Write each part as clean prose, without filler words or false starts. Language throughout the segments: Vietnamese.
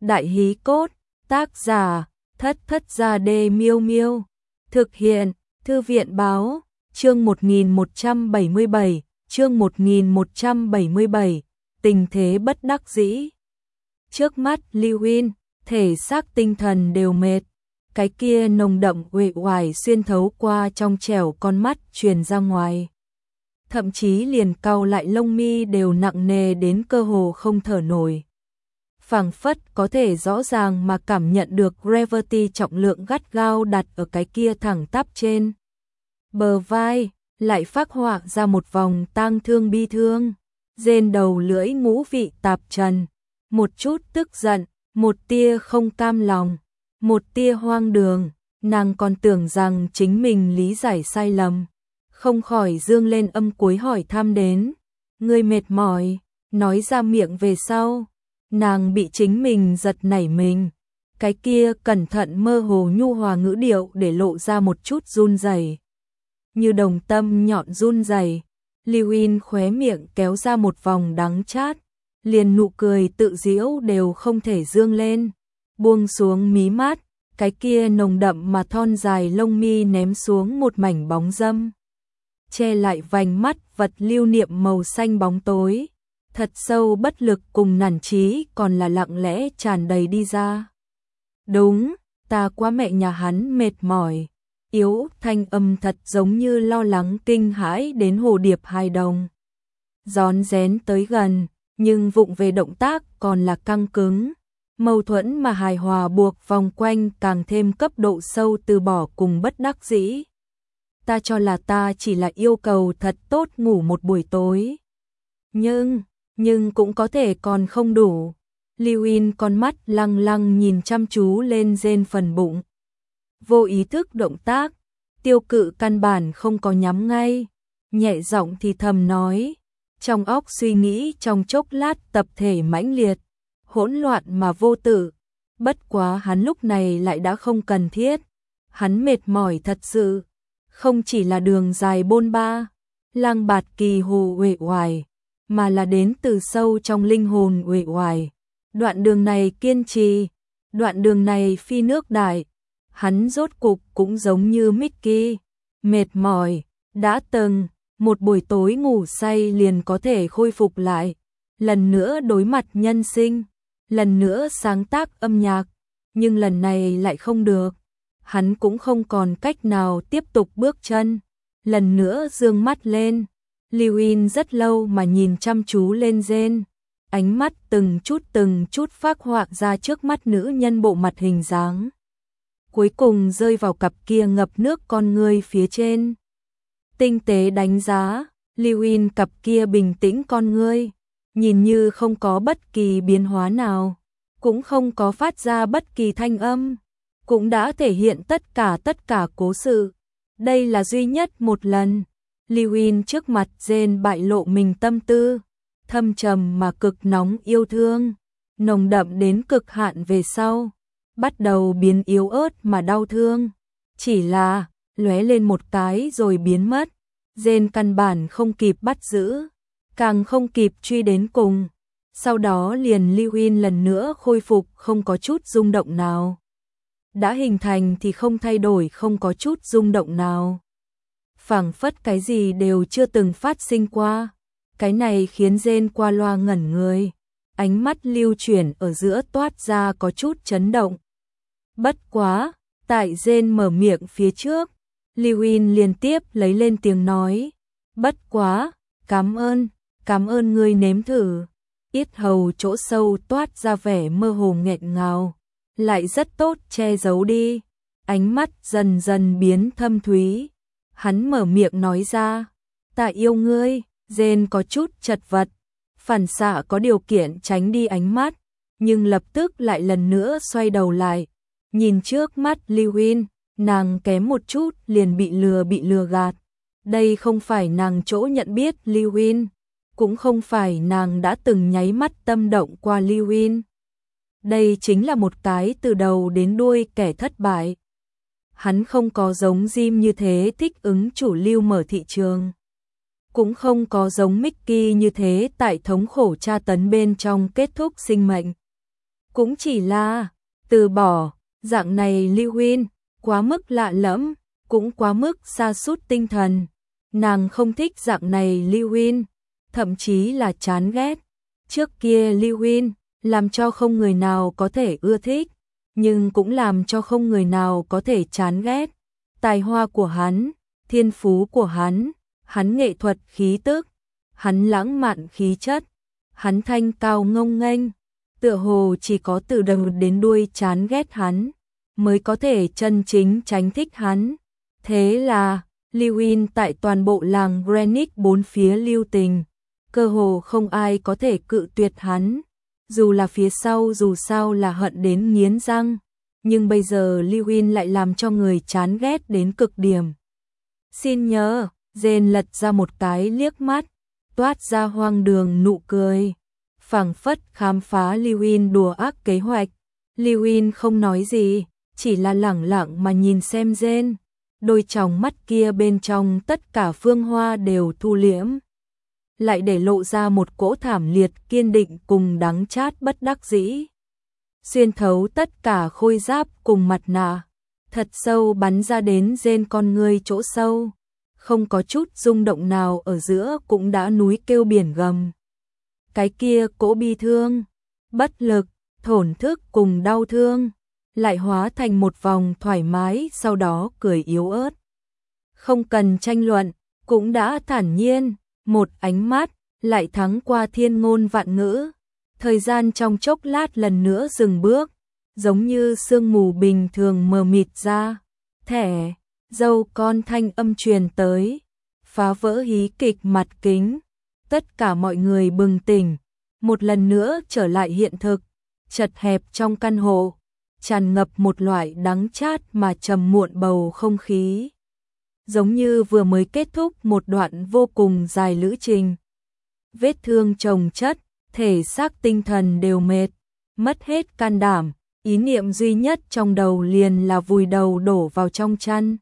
Đại hí cốt, tác giả, Thất Thất Gia Đê Miêu Miêu. Thực hiện, Thư viện báo, chương 1177, chương 1177, tình thế bất đắc dĩ. Trước mắt Lưu Huynh, thể xác tinh thần đều mệt, cái kia nồng đậm uể oải xuyên thấu qua trong trẻo con mắt truyền ra ngoài. Thậm chí liền cau lại lông mi đều nặng nề đến cơ hồ không thở nổi. Phảng phất có thể rõ ràng mà cảm nhận được gravity trọng lượng gắt gao đặt ở cái kia thẳng tắp trên bờ vai, lại phác họa ra một vòng tang thương bi thương, rên đầu lưỡi ngũ vị tạp trần, một chút tức giận, một tia không cam lòng, một tia hoang đường, nàng còn tưởng rằng chính mình lý giải sai lầm, không khỏi dương lên âm cuối hỏi thăm đến, ngươi mệt mỏi, nói ra miệng về sau. Nàng bị chính mình giật nảy mình, cái kia cẩn thận mơ hồ nhu hòa ngữ điệu để lộ ra một chút run rẩy, như đồng tâm nhọn run rẩy. Lưu Huynh khóe miệng kéo ra một vòng đắng chát, liền nụ cười tự giễu đều không thể dương lên, buông xuống mí mắt, cái kia nồng đậm mà thon dài lông mi ném xuống một mảnh bóng dâm, che lại vành mắt vật lưu niệm màu xanh bóng tối. Thật sâu bất lực cùng nản chí còn là lặng lẽ tràn đầy đi ra. Đúng, ta quá mẹ nhà hắn mệt mỏi, yếu thanh âm thật giống như lo lắng kinh hãi đến hồ điệp hài đồng. Rón rén tới gần, nhưng vụng về động tác còn là căng cứng. Mâu thuẫn mà hài hòa buộc vòng quanh càng thêm cấp độ sâu từ bỏ cùng bất đắc dĩ. Ta cho là ta chỉ là yêu cầu thật tốt ngủ một buổi tối. Nhưng cũng có thể còn không đủ. Lưu Huynh con mắt lăng lăng nhìn chăm chú lên rên phần bụng. Vô ý thức động tác, tiêu cự căn bản không có nhắm ngay, nhẹ giọng thì thầm nói, trong óc suy nghĩ trong chốc lát tập thể mãnh liệt, hỗn loạn mà vô tử. Bất quá hắn lúc này lại đã không cần thiết, hắn mệt mỏi thật sự, không chỉ là đường dài bôn ba, lang bạt kỳ hồ uể oải, mà là đến từ sâu trong linh hồn uể oải. Đoạn đường này kiên trì, đoạn đường này phi nước đại, hắn rốt cục cũng giống như Mickey, mệt mỏi, đã từng, một buổi tối ngủ say liền có thể khôi phục lại, lần nữa đối mặt nhân sinh, lần nữa sáng tác âm nhạc, nhưng lần này lại không được, hắn cũng không còn cách nào tiếp tục bước chân, lần nữa dương mắt lên. Lưu Huynh rất lâu mà nhìn chăm chú lên rên, ánh mắt từng chút phác họa ra trước mắt nữ nhân bộ mặt hình dáng. Cuối cùng rơi vào cặp kia ngập nước con ngươi phía trên. Tinh tế đánh giá, Lưu Huynh cặp kia bình tĩnh con ngươi, nhìn như không có bất kỳ biến hóa nào, cũng không có phát ra bất kỳ thanh âm, cũng đã thể hiện tất cả cố sự. Đây là duy nhất một lần. Lưu Huynh trước mặt rên bại lộ mình tâm tư, thâm trầm mà cực nóng yêu thương, nồng đậm đến cực hạn về sau, bắt đầu biến yếu ớt mà đau thương, chỉ là lóe lên một cái rồi biến mất, rên căn bản không kịp bắt giữ, càng không kịp truy đến cùng, sau đó liền Lưu Huynh lần nữa khôi phục không có chút rung động nào. Đã hình thành thì không thay đổi, không có chút rung động nào. Phảng phất cái gì đều chưa từng phát sinh qua, cái này khiến rên qua loa ngẩn người, ánh mắt lưu chuyển ở giữa toát ra có chút chấn động. Bất quá, tại rên mở miệng phía trước, Lưu Huynh liên tiếp lấy lên tiếng nói, bất quá, cảm ơn ngươi nếm thử. Yết hầu chỗ sâu toát ra vẻ mơ hồ nghẹn ngào, lại rất tốt che giấu đi, ánh mắt dần dần biến thâm thúy. Hắn mở miệng nói ra, ta yêu ngươi, rên có chút chật vật, phản xạ có điều kiện tránh đi ánh mắt, nhưng lập tức lại lần nữa xoay đầu lại, nhìn trước mắt Lưu Huynh, nàng kém một chút liền bị lừa gạt. Đây không phải nàng chỗ nhận biết Lưu Huynh, cũng không phải nàng đã từng nháy mắt tâm động qua Lưu Huynh. Đây chính là một cái từ đầu đến đuôi kẻ thất bại. Hắn không có giống Jim như thế thích ứng chủ lưu mở thị trường, cũng không có giống Mickey như thế tại thống khổ tra tấn bên trong kết thúc sinh mệnh. cũng chỉ là từ bỏ. Dạng này Lưu Huyên quá mức lạ lẫm, cũng quá mức sa sút tinh thần. Nàng không thích dạng này Lưu Huyên, thậm chí là chán ghét. Trước kia Lưu Huyên làm cho không người nào có thể ưa thích, nhưng cũng làm cho không người nào có thể chán ghét. Tài hoa của hắn, thiên phú của hắn nghệ thuật khí tức, hắn lãng mạn khí chất, hắn thanh cao ngông nghênh, tựa hồ chỉ có từ đầu đến đuôi chán ghét hắn mới có thể chân chính tránh thích hắn. Thế là Lưu Huyên tại toàn bộ làng Greenwich bốn phía lưu tình, cơ hồ không ai có thể cự tuyệt hắn. Dù là phía sau dù sao là hận đến nghiến răng, nhưng bây giờ Lưu Huyên lại làm cho người chán ghét đến cực điểm. Xin nhớ, Jane lật ra một cái liếc mắt, toát ra hoang đường nụ cười, phảng phất khám phá Lưu Huyên đùa ác kế hoạch. Lưu Huyên không nói gì, chỉ là lẳng lặng mà nhìn xem Jane, đôi tròng mắt kia bên trong tất cả phương hoa đều thu liễm, lại để lộ ra một cỗ thảm liệt kiên định cùng đắng chát bất đắc dĩ. Xuyên thấu tất cả khôi giáp cùng mặt nạ, thật sâu bắn ra đến Jane con ngươi chỗ sâu, không có chút rung động nào ở giữa cũng đã núi kêu biển gầm. Cái kia cỗ bi thương, bất lực, thổn thức cùng đau thương, lại hóa thành một vòng thoải mái, sau đó cười yếu ớt. Không cần tranh luận, cũng đã thản nhiên, một ánh mắt, lại thắng qua thiên ngôn vạn ngữ. Thời gian trong chốc lát lần nữa dừng bước, giống như sương mù bình thường mờ mịt ra. Thẻ, dâu con thanh âm truyền tới, phá vỡ hí kịch mặt kính. Tất cả mọi người bừng tỉnh, một lần nữa trở lại hiện thực, chật hẹp trong căn hộ, tràn ngập một loại đắng chát mà trầm muộn bầu không khí. Giống như vừa mới kết thúc một đoạn vô cùng dài lữ trình. Vết thương chồng chất, thể xác tinh thần đều mệt, mất hết can đảm, ý niệm duy nhất trong đầu liền là vùi đầu đổ vào trong chăn.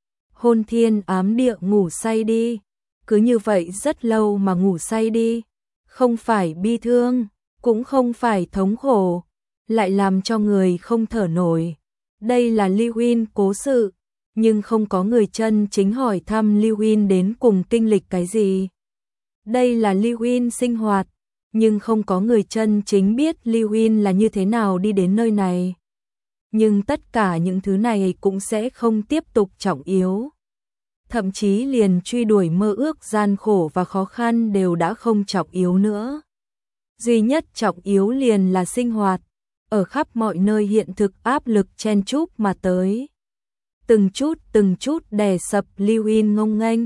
Hôn thiên ám địa ngủ say đi, cứ như vậy rất lâu mà ngủ say đi, không phải bi thương, cũng không phải thống khổ, lại làm cho người không thở nổi. Đây là Lưu Huyên cố sự, nhưng không có người chân chính hỏi thăm Lưu Huyên đến cùng kinh lịch cái gì. Đây là Lưu Huyên sinh hoạt, nhưng không có người chân chính biết Lưu Huyên là như thế nào đi đến nơi này. Nhưng tất cả những thứ này cũng sẽ không tiếp tục trọng yếu. Thậm chí liền truy đuổi mơ ước gian khổ và khó khăn đều đã không trọng yếu nữa. Duy nhất trọng yếu liền là sinh hoạt, ở khắp mọi nơi hiện thực áp lực chen chúc mà tới. Từng chút đè sập Lưu Huyên ngông nghênh,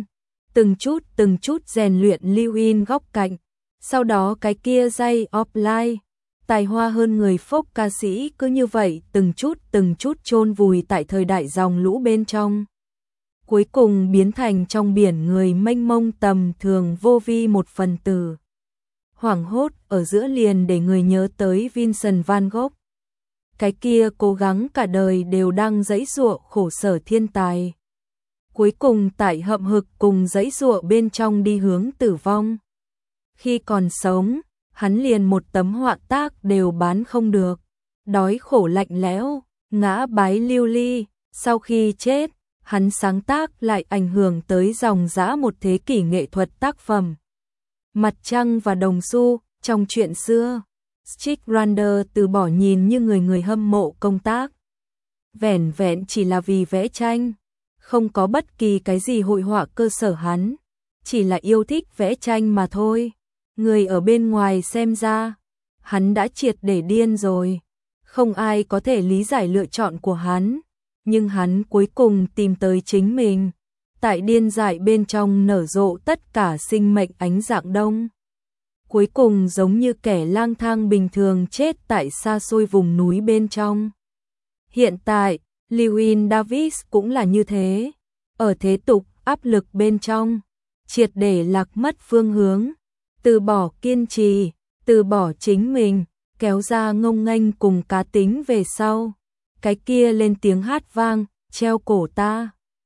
từng chút rèn luyện Lưu Huyên góc cạnh. Sau đó cái kia dây offline, tài hoa hơn người folk ca sĩ cứ như vậy từng chút chôn vùi tại thời đại dòng lũ bên trong. Cuối cùng biến thành trong biển người mênh mông tầm thường vô vi một phần tử. Hoảng hốt ở giữa liền để người nhớ tới Vincent van Gogh. Cái kia cố gắng cả đời đều đang giãy giụa khổ sở thiên tài. Cuối cùng tại hậm hực cùng giãy giụa bên trong đi hướng tử vong. Khi còn sống, hắn liền một tấm họa tác đều bán không được. Đói khổ lạnh lẽo, ngã bái lưu ly, sau khi chết, hắn sáng tác lại ảnh hưởng tới dòng dã một thế kỷ nghệ thuật tác phẩm. Mặt trăng và đồng xu, trong chuyện xưa, Strykrander từ bỏ nhìn như người hâm mộ công tác. Vẻn vẹn chỉ là vì vẽ tranh, không có bất kỳ cái gì hội họa cơ sở hắn, chỉ là yêu thích vẽ tranh mà thôi. Người ở bên ngoài xem ra, hắn đã triệt để điên rồi, không ai có thể lý giải lựa chọn của hắn, nhưng hắn cuối cùng tìm tới chính mình, tại điên dại bên trong nở rộ tất cả sinh mệnh ánh dạng đông. Cuối cùng giống như kẻ lang thang bình thường chết tại xa xôi vùng núi bên trong. Hiện tại, Llewyn Davis cũng là như thế, ở thế tục áp lực bên trong, triệt để lạc mất phương hướng, từ bỏ kiên trì, từ bỏ chính mình, kéo ra ngông nghênh cùng cá tính về sau. Cái kia lên tiếng hát vang, treo cổ ta,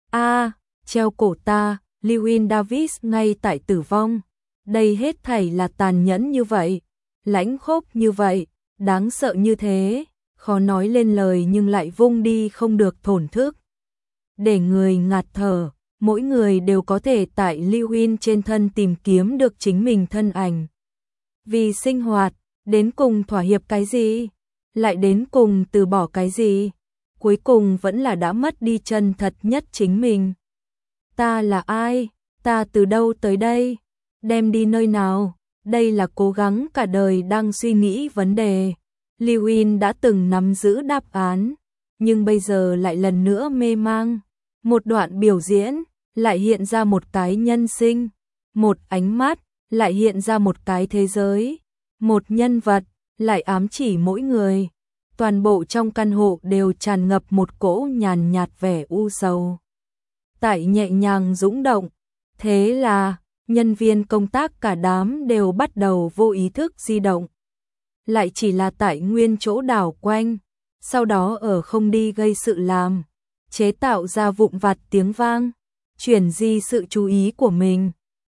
treo cổ ta, Llewyn Davis ngay tại tử vong. Đây hết thảy là tàn nhẫn như vậy, lãnh khốc như vậy, đáng sợ như thế, khó nói lên lời nhưng lại vung đi không được thổn thức. Để người ngạt thở, mỗi người đều có thể tại Lưu Huyên trên thân tìm kiếm được chính mình thân ảnh. Vì sinh hoạt, đến cùng thỏa hiệp cái gì? Lại đến cùng từ bỏ cái gì? Cuối cùng vẫn là đã mất đi chân thật nhất chính mình. Ta là ai? Ta từ đâu tới đây? Đem đi nơi nào? Đây là cố gắng cả đời đang suy nghĩ vấn đề. Lưu Huyên đã từng nắm giữ đáp án, nhưng bây giờ lại lần nữa mê mang. Một đoạn biểu diễn, lại hiện ra một cái nhân sinh. Một ánh mắt, lại hiện ra một cái thế giới. Một nhân vật, lại ám chỉ mỗi người. Toàn bộ trong căn hộ đều tràn ngập một cỗ nhàn nhạt vẻ u sầu. Tại nhẹ nhàng dũng động, thế là nhân viên công tác cả đám đều bắt đầu vô ý thức di động. Lại chỉ là tại nguyên chỗ đảo quanh, sau đó ở không đi gây sự làm, chế tạo ra vụn vặt tiếng vang, chuyển di sự chú ý của mình,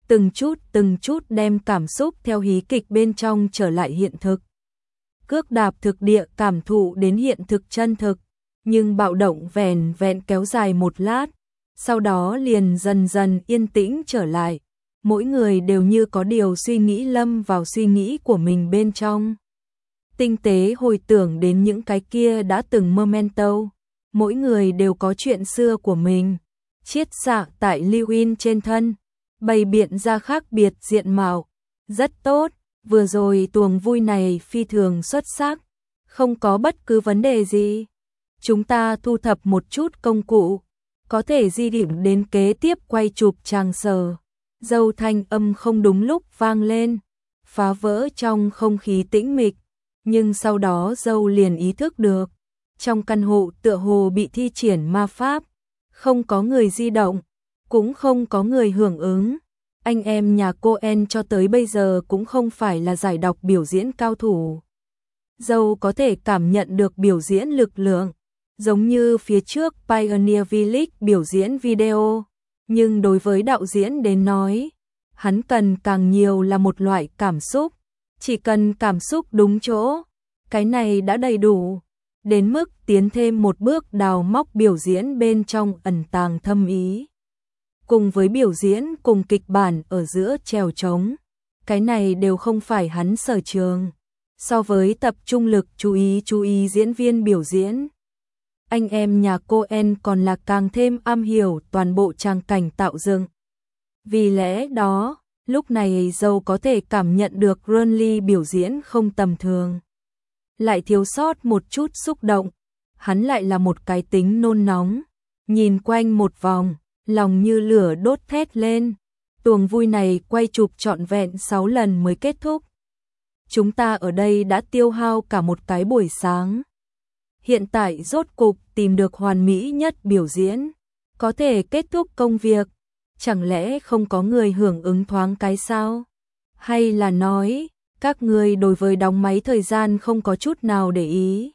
từng chút đem cảm xúc theo hí kịch bên trong trở lại hiện thực. Cước đạp thực địa cảm thụ đến hiện thực chân thực, nhưng bạo động vẻn vẹn kéo dài một lát, sau đó liền dần dần yên tĩnh trở lại. Mỗi người đều như có điều suy nghĩ lâm vào suy nghĩ của mình bên trong. Tinh tế hồi tưởng đến những cái kia đã từng memento, mỗi người đều có chuyện xưa của mình, chiết xạ tại Lưu Huyên trên thân, bày biện ra khác biệt diện mạo. Rất tốt, vừa rồi tuồng vui này phi thường xuất sắc, không có bất cứ vấn đề gì. Chúng ta thu thập một chút công cụ, có thể di điểm đến kế tiếp quay chụp tràng sở. Dâu thanh âm không đúng lúc vang lên, phá vỡ trong không khí tĩnh mịch, nhưng sau đó dâu liền ý thức được, trong căn hộ tựa hồ bị thi triển ma pháp, không có người di động, cũng không có người hưởng ứng. Anh em nhà cô En cho tới bây giờ cũng không phải là giải đọc biểu diễn cao thủ. Dâu có thể cảm nhận được biểu diễn lực lượng, giống như phía trước Pioneer Village biểu diễn video. Nhưng đối với đạo diễn đến nói, hắn cần càng nhiều là một loại cảm xúc, chỉ cần cảm xúc đúng chỗ, cái này đã đầy đủ, đến mức tiến thêm một bước đào móc biểu diễn bên trong ẩn tàng thâm ý. Cùng với biểu diễn cùng kịch bản ở giữa trèo trống, cái này đều không phải hắn sở trường. So với tập trung lực chú ý diễn viên biểu diễn, anh em nhà cô En còn là càng thêm am hiểu toàn bộ trang cảnh tạo dựng. Vì lẽ đó, lúc này dâu có thể cảm nhận được Runley biểu diễn không tầm thường. Lại thiếu sót một chút xúc động, hắn lại là một cái tính nôn nóng. Nhìn quanh một vòng, lòng như lửa đốt thét lên. Tuồng vui này quay chụp trọn vẹn 6 lần mới kết thúc. Chúng ta ở đây đã tiêu hao cả một cái buổi sáng. Hiện tại rốt cục tìm được hoàn mỹ nhất biểu diễn, có thể kết thúc công việc, chẳng lẽ không có người hưởng ứng thoáng cái sao? Hay là nói, các người đối với đóng máy thời gian không có chút nào để ý?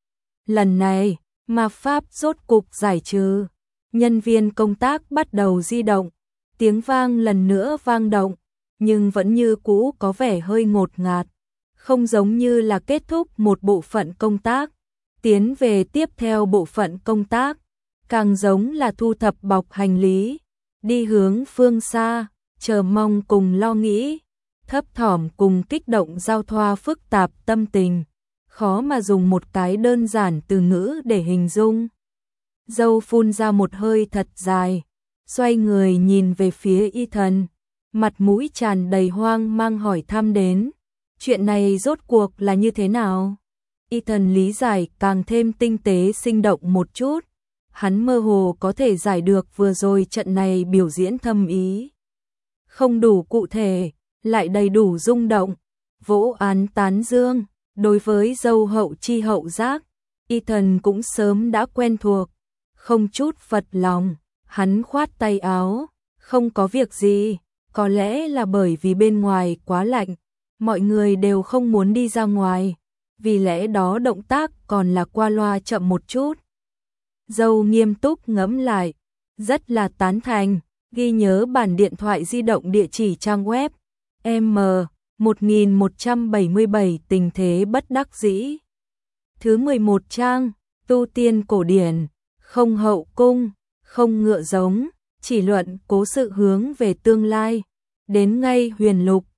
Lần này, ma pháp rốt cục giải trừ, nhân viên công tác bắt đầu di động, tiếng vang lần nữa vang động, nhưng vẫn như cũ có vẻ hơi ngột ngạt, không giống như là kết thúc một bộ phận công tác. Tiến về tiếp theo bộ phận công tác, càng giống là thu thập bọc hành lý, đi hướng phương xa, chờ mong cùng lo nghĩ, thấp thỏm cùng kích động giao thoa phức tạp tâm tình, khó mà dùng một cái đơn giản từ ngữ để hình dung. Dâu phun ra một hơi thật dài, xoay người nhìn về phía Ethan, mặt mũi tràn đầy hoang mang hỏi thăm đến, chuyện này rốt cuộc là như thế nào? Ethan lý giải càng thêm tinh tế sinh động một chút, hắn mơ hồ có thể giải được vừa rồi trận này biểu diễn thâm ý. Không đủ cụ thể, lại đầy đủ rung động, vỗ án tán dương, đối với dâu hậu chi hậu giác, Ethan cũng sớm đã quen thuộc, không chút phật lòng, hắn khoát tay áo, không có việc gì, có lẽ là bởi vì bên ngoài quá lạnh, mọi người đều không muốn đi ra ngoài. Vì lẽ đó động tác còn là qua loa chậm một chút. Dâu nghiêm túc ngẫm lại, rất là tán thành, ghi nhớ bản điện thoại di động địa chỉ trang web M 1177 tình thế bất đắc dĩ. Thứ 11 trang, tu tiên cổ điển, không hậu cung, không ngựa giống, chỉ luận cố sự hướng về tương lai. Đến ngay huyền lục,